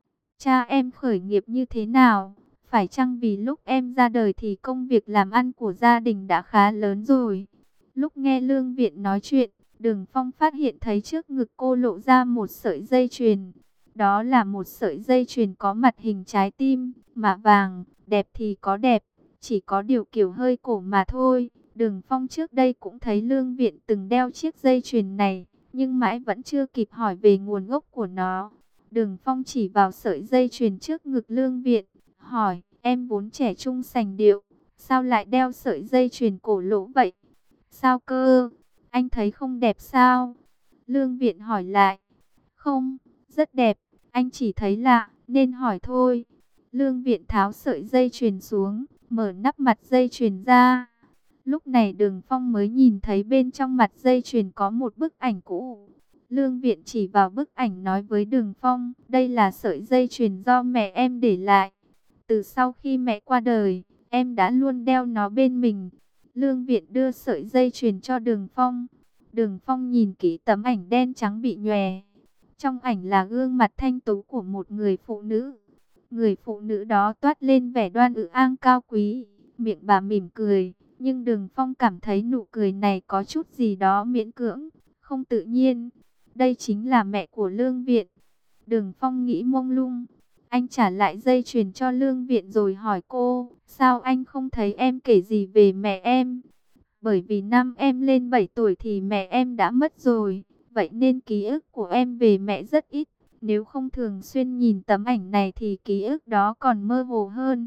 Cha em khởi nghiệp như thế nào? Phải chăng vì lúc em ra đời thì công việc làm ăn của gia đình đã khá lớn rồi? Lúc nghe Lương Viện nói chuyện, Đường Phong phát hiện thấy trước ngực cô lộ ra một sợi dây chuyền. Đó là một sợi dây chuyền có mặt hình trái tim, mạ vàng, đẹp thì có đẹp, chỉ có điều kiểu hơi cổ mà thôi. Đường Phong trước đây cũng thấy Lương Viện từng đeo chiếc dây chuyền này, nhưng mãi vẫn chưa kịp hỏi về nguồn gốc của nó. Đường Phong chỉ vào sợi dây chuyền trước ngực Lương Viện, hỏi, em vốn trẻ trung sành điệu, Sao lại đeo sợi dây chuyền cổ lỗ vậy? Sao cơ? Anh thấy không đẹp sao? Lương Viện hỏi lại. Không, rất đẹp. Anh chỉ thấy lạ, nên hỏi thôi. Lương Viện tháo sợi dây chuyền xuống, mở nắp mặt dây chuyền ra. Lúc này Đường Phong mới nhìn thấy bên trong mặt dây chuyền có một bức ảnh cũ. Lương Viện chỉ vào bức ảnh nói với Đường Phong, đây là sợi dây chuyền do mẹ em để lại. Từ sau khi mẹ qua đời, em đã luôn đeo nó bên mình. Lương Viện đưa sợi dây chuyền cho Đường Phong. Đường Phong nhìn kỹ tấm ảnh đen trắng bị nhòe. Trong ảnh là gương mặt thanh tú của một người phụ nữ. Người phụ nữ đó toát lên vẻ đoan ư ang cao quý, miệng bà mỉm cười. Nhưng Đường Phong cảm thấy nụ cười này có chút gì đó miễn cưỡng, không tự nhiên. Đây chính là mẹ của Lương Viện. Đường Phong nghĩ mông lung. Anh trả lại dây chuyền cho Lương Viện rồi hỏi cô, sao anh không thấy em kể gì về mẹ em? Bởi vì năm em lên bảy tuổi thì mẹ em đã mất rồi, vậy nên ký ức của em về mẹ rất ít. Nếu không thường xuyên nhìn tấm ảnh này thì ký ức đó còn mơ hồ hơn.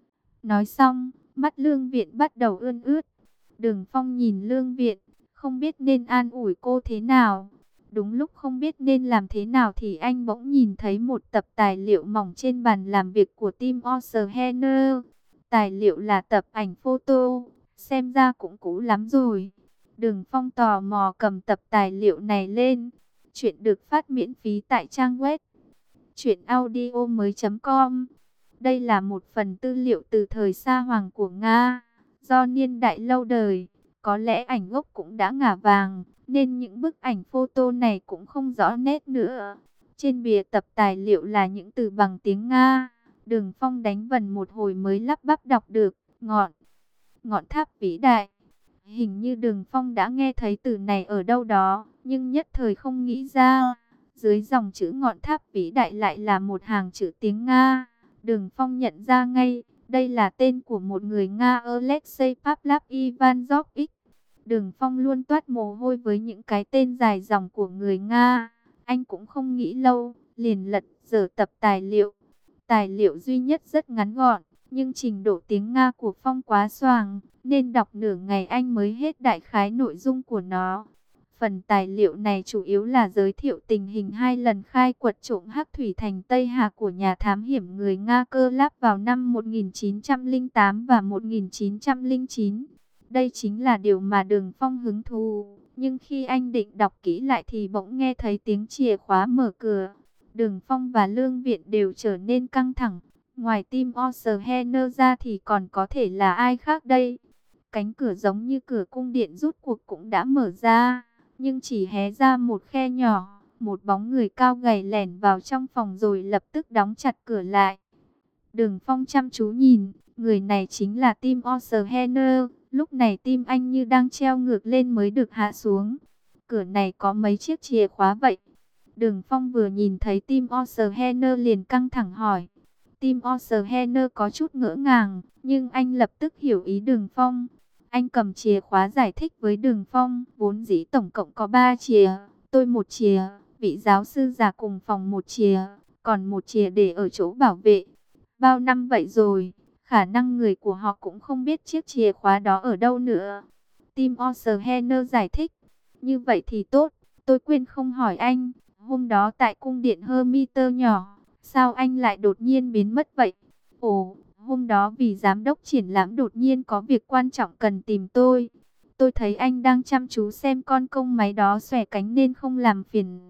Nói xong, mắt Lương Viện bắt đầu ươn ướt. Đường Phong nhìn Lương Viện, không biết nên an ủi cô thế nào. Đúng lúc không biết nên làm thế nào thì anh bỗng nhìn thấy một tập tài liệu mỏng trên bàn làm việc của Tim Osterhener. Tài liệu là tập ảnh photo, xem ra cũng cũ lắm rồi. Đường Phong tò mò cầm tập tài liệu này lên. Chuyện được phát miễn phí tại trang web truyện audio mới chấm com. Đây là một phần tư liệu từ thời Sa Hoàng của Nga, do niên đại lâu đời, có lẽ ảnh gốc cũng đã ngả vàng, nên những bức ảnh photo này cũng không rõ nét nữa. Trên bìa tập tài liệu là những từ bằng tiếng Nga. Đường Phong đánh vần một hồi mới lắp bắp đọc được, ngọn, ngọn tháp vĩ đại. Hình như Đường Phong đã nghe thấy từ này ở đâu đó, nhưng nhất thời không nghĩ ra. Dưới dòng chữ ngọn tháp vĩ đại lại là một hàng chữ tiếng Nga. Đường Phong nhận ra ngay, đây là tên của một người Nga, Alexei Pavlov Ivanovich. Đường Phong luôn toát mồ hôi với những cái tên dài dòng của người Nga. Anh cũng không nghĩ lâu, liền lật dở tập tài liệu. Tài liệu duy nhất rất ngắn gọn, nhưng trình độ tiếng Nga của Phong quá xoàng, nên đọc nửa ngày anh mới hết đại khái nội dung của nó. Phần tài liệu này chủ yếu là giới thiệu tình hình hai lần khai quật trộm hắc thủy thành Tây Hà của nhà thám hiểm người Nga Cơ Láp vào năm một nghìn chín trăm lẻ tám và một nghìn chín trăm lẻ chín. Đây chính là điều mà Đường Phong hứng thú, nhưng khi anh định đọc kỹ lại thì bỗng nghe thấy tiếng chìa khóa mở cửa. Đường Phong và Lương Viện đều trở nên căng thẳng. Ngoài Tim Osterhener ra thì còn có thể là ai khác đây? Cánh cửa giống như cửa cung điện rút cuộc cũng đã mở ra, nhưng chỉ hé ra một khe nhỏ. Một bóng người cao gầy lẻn vào trong phòng rồi lập tức đóng chặt cửa lại. Đường Phong chăm chú nhìn, người này chính là Tim Osterhener. Lúc này tim anh như đang treo ngược lên mới được hạ xuống. Cửa này có mấy chiếc chìa khóa vậy? Đường Phong vừa nhìn thấy Tim Osterhener liền căng thẳng hỏi. Tim Osterhener có chút ngỡ ngàng, nhưng anh lập tức hiểu ý Đường Phong. Anh cầm chìa khóa giải thích với Đường Phong, vốn dĩ tổng cộng có ba chìa, tôi một chìa, vị giáo sư già cùng phòng một chìa, còn một chìa để ở chỗ bảo vệ. Bao năm vậy rồi, khả năng người của họ cũng không biết chiếc chìa khóa đó ở đâu nữa. Tim Osterhener giải thích, như vậy thì tốt, tôi quên không hỏi anh, hôm đó tại cung điện Hermitage nhỏ, sao anh lại đột nhiên biến mất vậy? Ồ, hôm đó vì giám đốc triển lãm đột nhiên có việc quan trọng cần tìm tôi. Tôi thấy anh đang chăm chú xem con công máy đó xòe cánh nên không làm phiền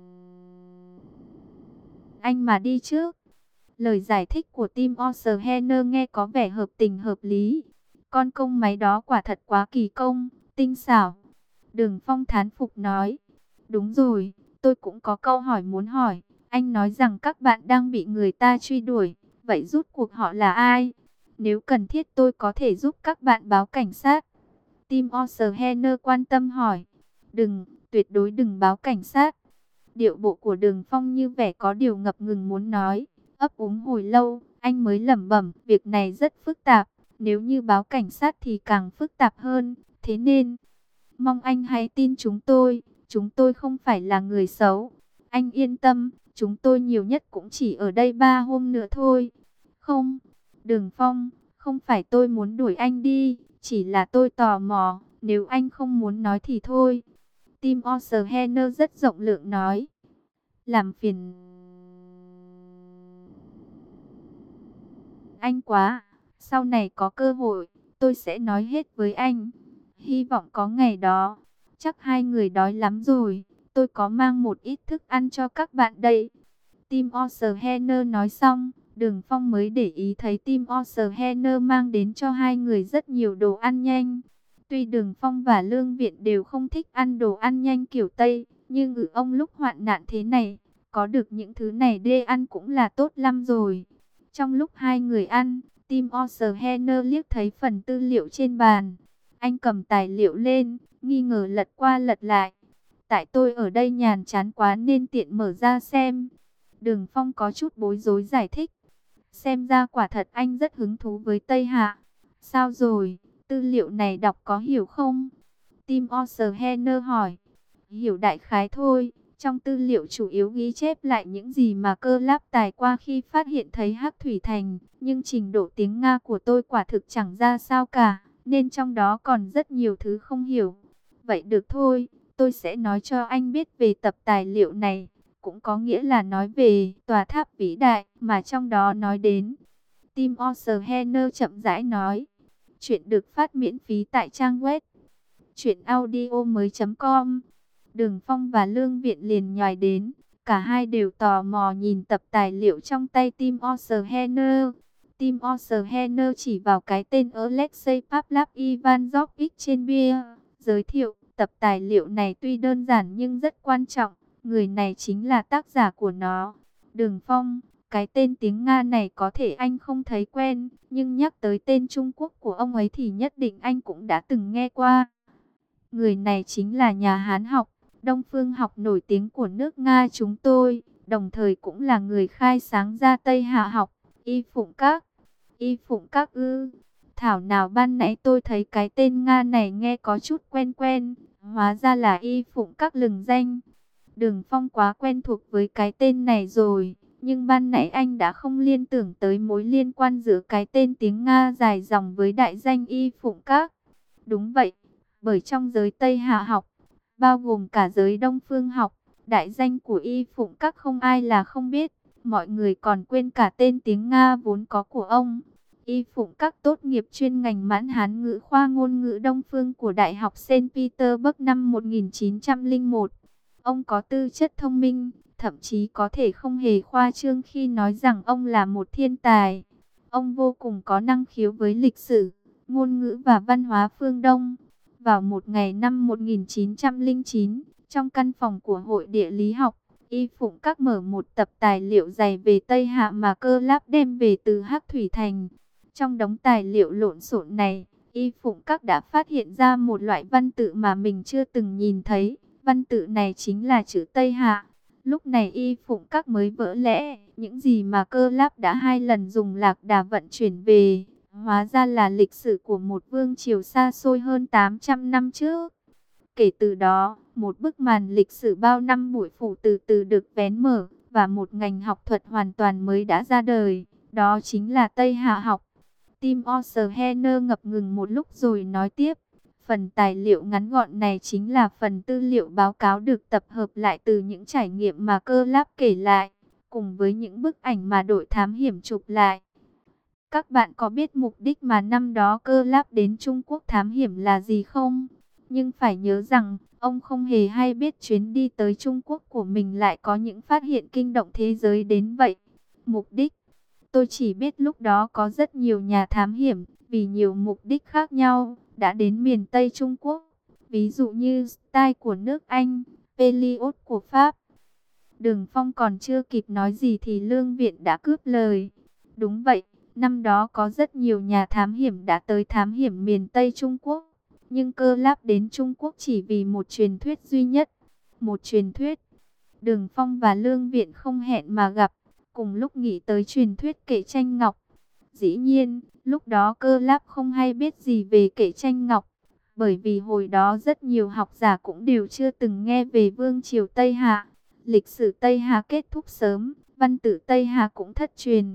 anh mà đi trước. Lời giải thích của Tim Osterhener nghe có vẻ hợp tình hợp lý. Con công máy đó quả thật quá kỳ công, tinh xảo. Đường Phong thán phục nói. Đúng rồi, tôi cũng có câu hỏi muốn hỏi. Anh nói rằng các bạn đang bị người ta truy đuổi. Vậy rút cuộc họ là ai? Nếu cần thiết tôi có thể giúp các bạn báo cảnh sát. Tim Osterhener quan tâm hỏi. Đừng, tuyệt đối đừng báo cảnh sát. Điệu bộ của Đường Phong như vẻ có điều ngập ngừng muốn nói. Ấp úng hồi lâu, anh mới lẩm bẩm, việc này rất phức tạp, nếu như báo cảnh sát thì càng phức tạp hơn, thế nên, mong anh hãy tin chúng tôi, chúng tôi không phải là người xấu. Anh yên tâm, chúng tôi nhiều nhất cũng chỉ ở đây ba hôm nữa thôi. Không, Đường Phong, Không phải tôi muốn đuổi anh đi, chỉ là tôi tò mò, nếu anh không muốn nói thì thôi. Tim Osterhener rất rộng lượng nói. Làm phiền anh quá, sau này có cơ hội, tôi sẽ nói hết với anh. Hy vọng có ngày đó. Chắc hai người đói lắm rồi, tôi có mang một ít thức ăn cho các bạn đây. Tim Osterhener nói xong, Đường Phong mới để ý thấy Tim Osterhener mang đến cho hai người rất nhiều đồ ăn nhanh. Tuy Đường Phong và Lương Viện đều không thích ăn đồ ăn nhanh kiểu Tây, nhưng ở ông lúc hoạn nạn thế này, có được những thứ này để ăn cũng là tốt lắm rồi. Trong lúc hai người ăn, Tim Osterhener liếc thấy phần tư liệu trên bàn. Anh cầm tài liệu lên, nghi ngờ lật qua lật lại. Tại tôi ở đây nhàn chán quá nên tiện mở ra xem. Đường Phong có chút bối rối giải thích. Xem ra quả thật anh rất hứng thú với Tây Hạ. Sao rồi, tư liệu này đọc có hiểu không? Tim Osterhener hỏi. Hiểu đại khái thôi. Trong tư liệu chủ yếu ghi chép lại những gì mà Cơ Láp tài qua khi phát hiện thấy Hắc Thủy Thành. Nhưng trình độ tiếng Nga của tôi quả thực chẳng ra sao cả, nên trong đó còn rất nhiều thứ không hiểu. Vậy được thôi, tôi sẽ nói cho anh biết về tập tài liệu này. Cũng có nghĩa là nói về tòa tháp vĩ đại mà trong đó nói đến. Tim Osterhener chậm rãi nói. Chuyện được phát miễn phí tại trang web truyện audio mới chấm com. Đường Phong và Lương Viện liền nhòi đến. Cả hai đều tò mò nhìn tập tài liệu trong tay Tim Osterhener. Tim Osterhener chỉ vào cái tên Alexei Pavlov Ivanovich trên bia, giới thiệu tập tài liệu này tuy đơn giản nhưng rất quan trọng. Người này chính là tác giả của nó. Đường Phong, cái tên tiếng Nga này có thể anh không thấy quen, nhưng nhắc tới tên Trung Quốc của ông ấy thì nhất định anh cũng đã từng nghe qua. Người này chính là nhà Hán học, Đông phương học nổi tiếng của nước Nga chúng tôi, đồng thời cũng là người khai sáng ra Tây Hạ học, Y Phụng Các. Y Phụng Các ư? Thảo nào ban nãy tôi thấy cái tên Nga này nghe có chút quen quen, hóa ra là Y Phụng Các lừng danh. Đường Phong quá quen thuộc với cái tên này rồi, nhưng ban nãy anh đã không liên tưởng tới mối liên quan giữa cái tên tiếng Nga dài dòng với đại danh Y Phụng Các. Đúng vậy, bởi trong giới Tây Hạ học, bao gồm cả giới Đông phương học, đại danh của Y Phụng Các không ai là không biết, mọi người còn quên cả tên tiếng Nga vốn có của ông. Y Phụng Các tốt nghiệp chuyên ngành Mãn Hán ngữ khoa ngôn ngữ Đông phương của Đại học Saint Petersburg năm một nghìn chín trăm lẻ một. Ông có tư chất thông minh, thậm chí có thể không hề khoa trương khi nói rằng ông là một thiên tài. Ông vô cùng có năng khiếu với lịch sử, ngôn ngữ và văn hóa phương Đông. Vào một ngày năm một nghìn chín trăm lẻ chín, trong căn phòng của Hội Địa lý học, Y Phụng Các mở một tập tài liệu dày về Tây Hạ mà Cơ Láp đem về từ Hắc Thủy Thành. Trong đống tài liệu lộn xộn này, Y Phụng Các đã phát hiện ra một loại văn tự mà mình chưa từng nhìn thấy. Văn tự này chính là chữ Tây Hạ. Lúc này Y Phụng Các mới vỡ lẽ, những gì mà Cơ Láp đã hai lần dùng lạc đà vận chuyển về, hóa ra là lịch sử của một vương triều xa xôi hơn tám trăm năm trước. Kể từ đó, một bức màn lịch sử bao năm bụi phủ từ từ được vén mở, và một ngành học thuật hoàn toàn mới đã ra đời, đó chính là Tây Hạ học. Tim Osterhener ngập ngừng một lúc rồi nói tiếp. Phần tài liệu ngắn gọn này chính là phần tư liệu báo cáo được tập hợp lại từ những trải nghiệm mà Cơ Láp kể lại, cùng với những bức ảnh mà đội thám hiểm chụp lại. Các bạn có biết mục đích mà năm đó Cơ Láp đến Trung Quốc thám hiểm là gì không? Nhưng phải nhớ rằng, ông không hề hay biết chuyến đi tới Trung Quốc của mình lại có những phát hiện kinh động thế giới đến vậy. Mục đích? Tôi chỉ biết lúc đó có rất nhiều nhà thám hiểm, vì nhiều mục đích khác nhau, đã đến miền Tây Trung Quốc. Ví dụ như Style của nước Anh, Pelliot của Pháp. Đường Phong còn chưa kịp nói gì thì Lương Viện đã cướp lời. Đúng vậy, năm đó có rất nhiều nhà thám hiểm đã tới thám hiểm miền Tây Trung Quốc. Nhưng Cơ Láp đến Trung Quốc chỉ vì một truyền thuyết duy nhất. Một truyền thuyết. Đường Phong và Lương Viện không hẹn mà gặp, cùng lúc nghĩ tới truyền thuyết Kệ Tranh Ngọc. Dĩ nhiên, lúc đó Cơ Láp không hay biết gì về Kệ Tranh Ngọc, bởi vì hồi đó rất nhiều học giả cũng đều chưa từng nghe về vương triều Tây Hạ. Lịch sử Tây Hạ kết thúc sớm, văn tự Tây Hạ cũng thất truyền.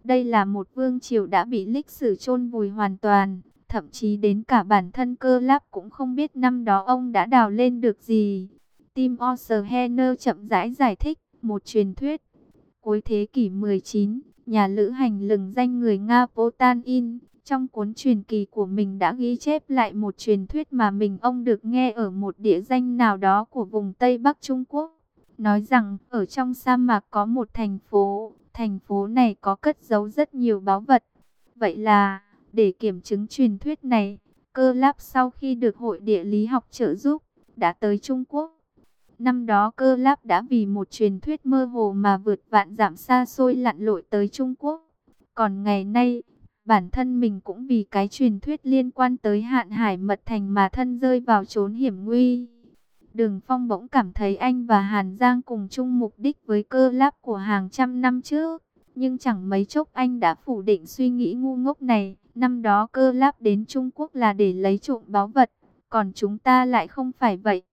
Đây là một vương triều đã bị lịch sử chôn vùi hoàn toàn. Thậm chí đến cả bản thân Cơ Láp cũng không biết năm đó ông đã đào lên được gì. Tim Osterhener chậm rãi giải thích một truyền thuyết. Cuối thế kỷ mười chín, nhà lữ hành lừng danh người Nga Potanin, trong cuốn truyền kỳ của mình đã ghi chép lại một truyền thuyết mà mình ông được nghe ở một địa danh nào đó của vùng Tây Bắc Trung Quốc. Nói rằng ở trong sa mạc có một thành phố, thành phố này có cất giấu rất nhiều báu vật. Vậy là, để kiểm chứng truyền thuyết này, Cơ Láp sau khi được Hội Địa lý học trợ giúp, đã tới Trung Quốc. Năm đó Cơ Láp đã vì một truyền thuyết mơ hồ mà vượt vạn dặm xa xôi lặn lội tới Trung Quốc. Còn ngày nay, bản thân mình cũng vì cái truyền thuyết liên quan tới Hạn Hải Mật Thành mà thân rơi vào chốn hiểm nguy. Đường Phong bỗng cảm thấy anh và Hàn Giang cùng chung mục đích với Cơ Láp của hàng trăm năm trước. Nhưng chẳng mấy chốc anh đã phủ định suy nghĩ ngu ngốc này. Năm đó Cơ Láp đến Trung Quốc là để lấy trộm báu vật, còn chúng ta lại không phải vậy.